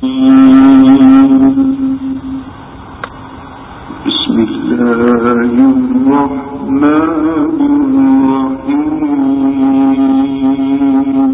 بسم الله الرحمن الرحيم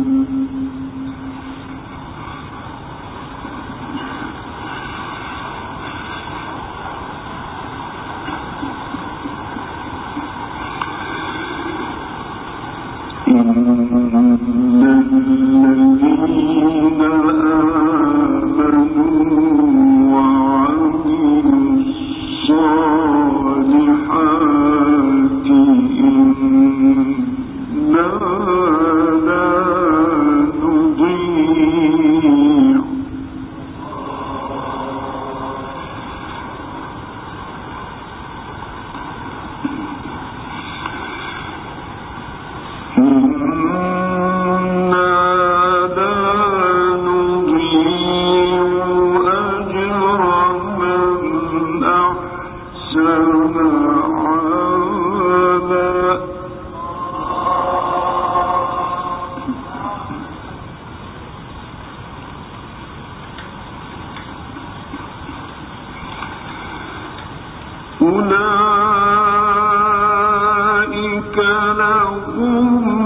أولئك لهم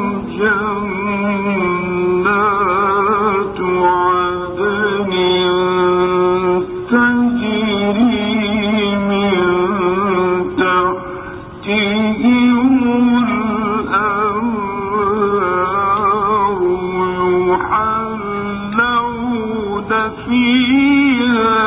جنات عدن تجري من تحتهم الأنهار يحلون فيها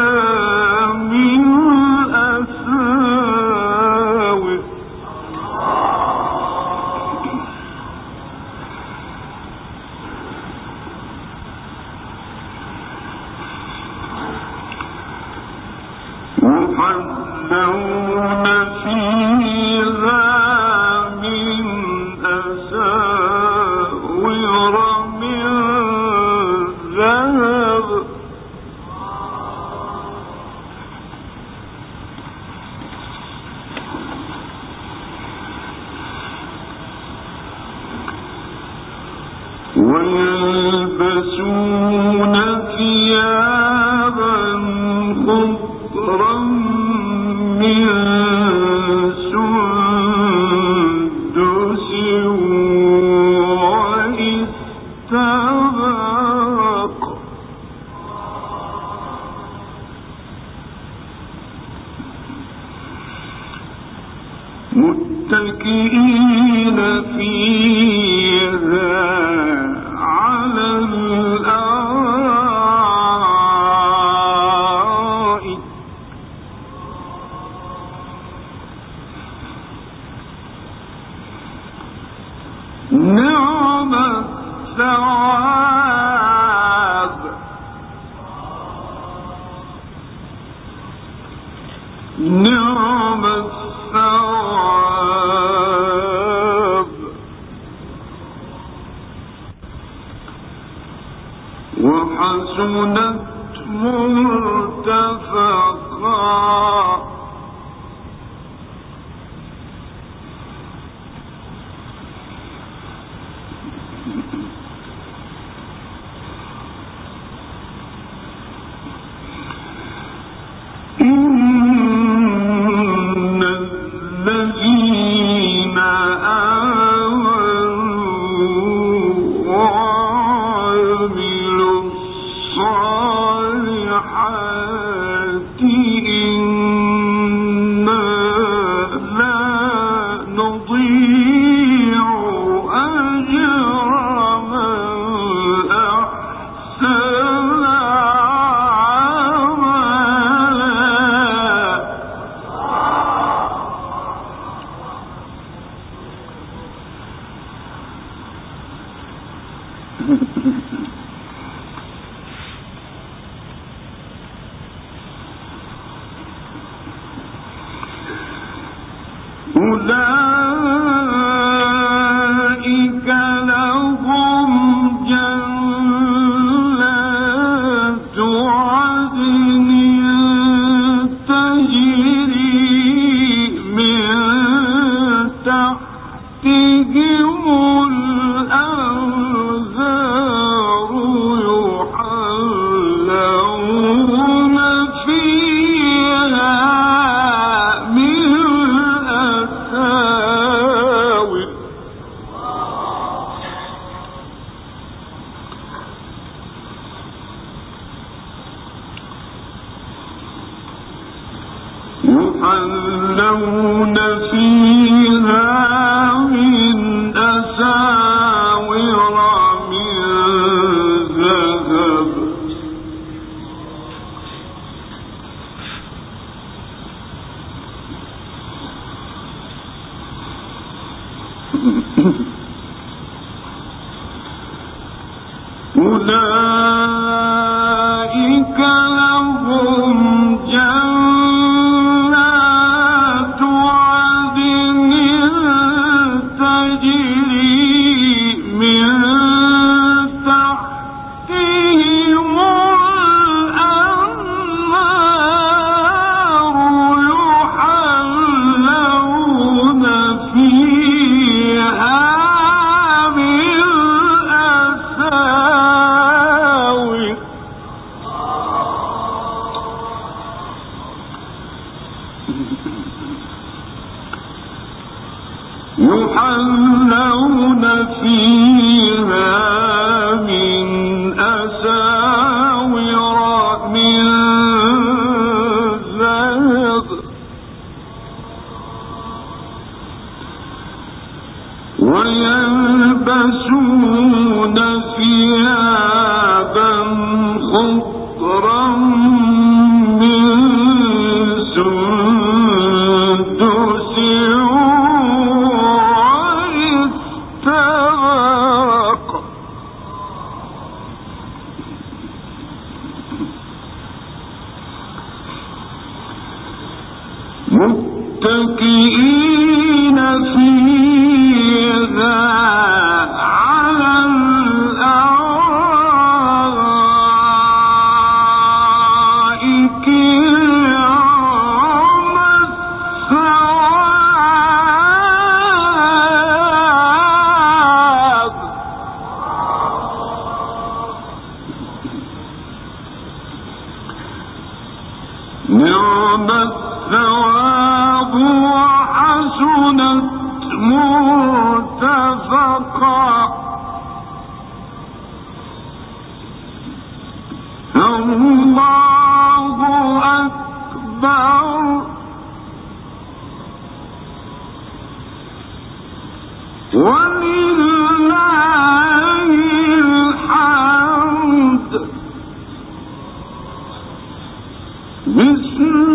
ويلبسون ثيابا خضرا من سندس واستبرق متكئين فيها على الأرائك نعم الثواب نعم الثواب وحسنت مرتفقا إن الذين آمنوا وعملوا الصالحات إنا لا نضيع أجر من أحسن أولئك لهم جنات عدن تجري من تحتهم الأنهار يحلون يحلون فيها من أساور من ذهب أولئك لهم جنات عدن تجري من تحتهم الأنهار يحلون فيها يحلون فيها من أساور من ذهب ويلبسون ثيابا خضرا من سندس متكئين فيها على الأرائك يوم الثواب نعم الثواب وحسنت مرتفقا الله أكبر ولله الحمد بسم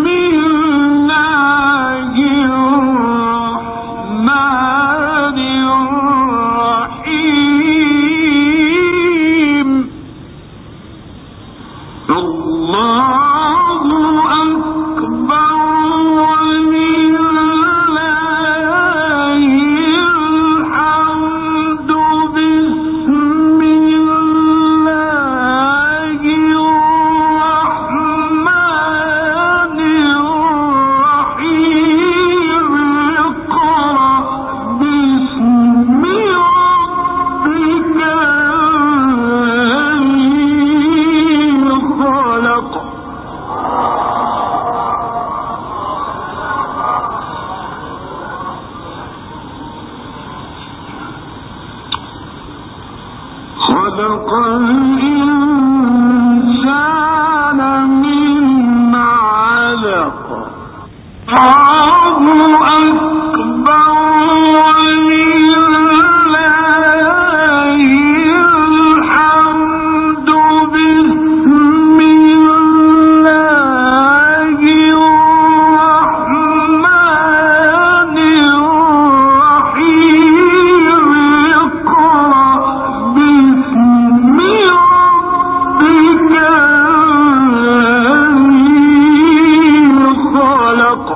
الله الرحمن الرحيم الله أكبر ولله الحمد بسم الله الرحمن الرحيم اقرأ باسم ربك الذي خلق خلق الإنسان من علق الله أكبر ولله الحمد بسم الله الرحمن الرحيم اقرأ باسم ربك الذي خلق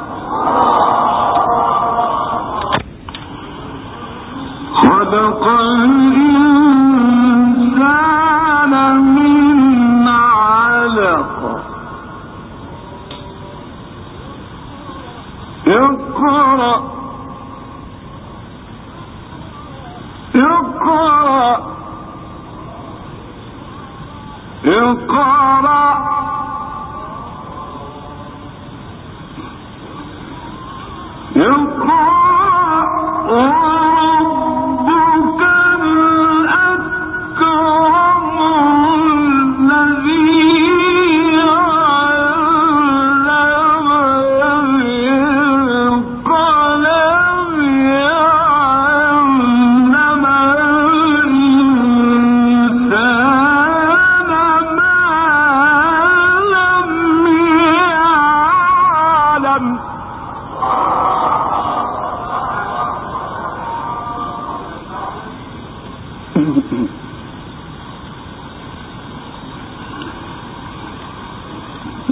خلق الإنسان من علق اقرأ اقرأ اقرأ اقرأ وربك الأكرم الذي علم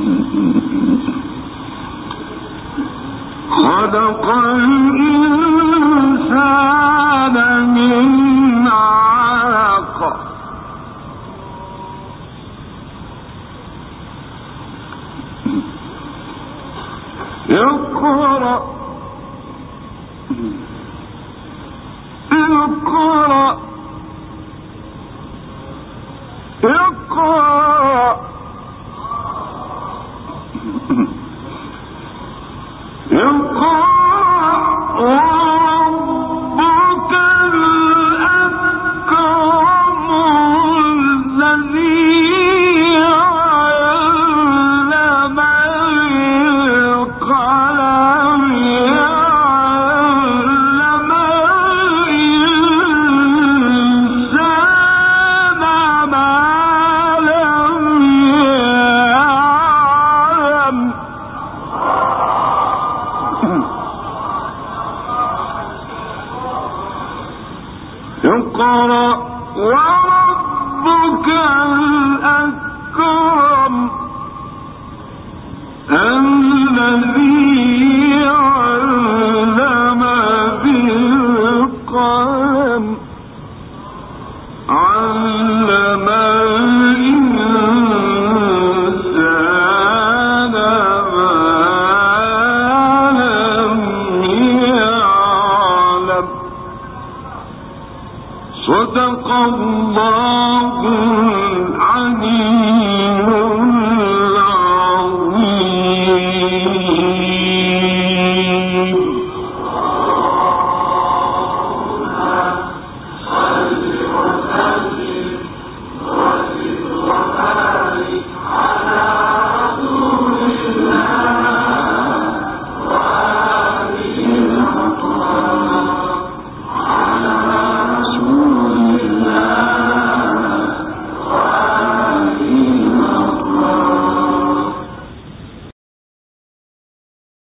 خلق الإنسان من علق اقرأ اقرأ